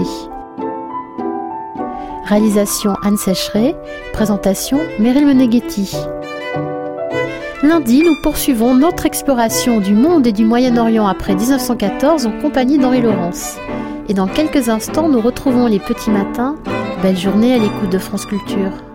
Réalisation Anne Sécheret, présentation Meryl Meneghetti. Lundi, nous poursuivons notre exploration du monde et du Moyen-Orient après 1914 en compagnie d'Henri Laurence. Et dans quelques instants, nous retrouvons les petits matins. Belle journée à l'écoute de France Culture.